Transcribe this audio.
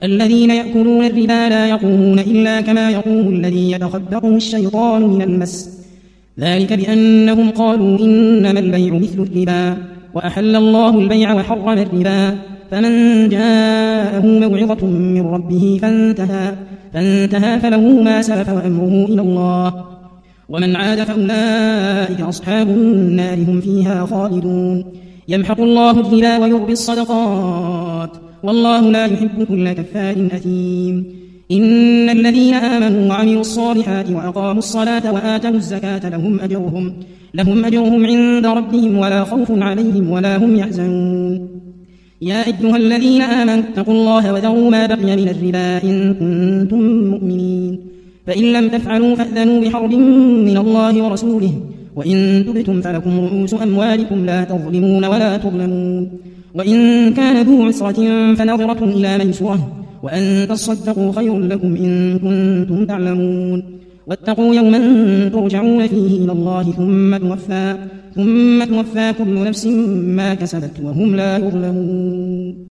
الذين يأكلون الربا لا يقومون إلا كما يقوم الذي يتخبطه الشيطان من المس، ذلك بأنهم قالوا إنما البيع مثل الربا وأحل الله البيع وحرم الربا. فمن جاءه موعظة من ربه فانتهى فله ما سلف وأمره إلى الله، ومن عاد فأولئك أصحاب النار هم فيها خالدون. يمحق الله الربا ويربي الصدقات والله لا يحب كل كفار أثيم. إن الذين آمنوا وعملوا الصالحات وأقاموا الصلاة وآتوا الزكاة لهم أجرهم عند ربهم ولا خوف عليهم ولا هم يحزنون. يا أيها الذين آمنوا اتقوا الله وذروا ما بقي من الربا إن كنتم مؤمنين، فإن لم تفعلوا فأذنوا بحرب من الله ورسوله، وإن تبتم فلكم رؤوس أموالكم لا تظلمون ولا تظلمون، وإن كان ذو عسرة فنظرة إلى ميسرة، وأن تصدقوا خير لكم إن كنتم تعلمون. واتقوا يوما ترجعون فيه إلى الله ثم توفى كل نفس ما كسبت وهم لا يظلمون.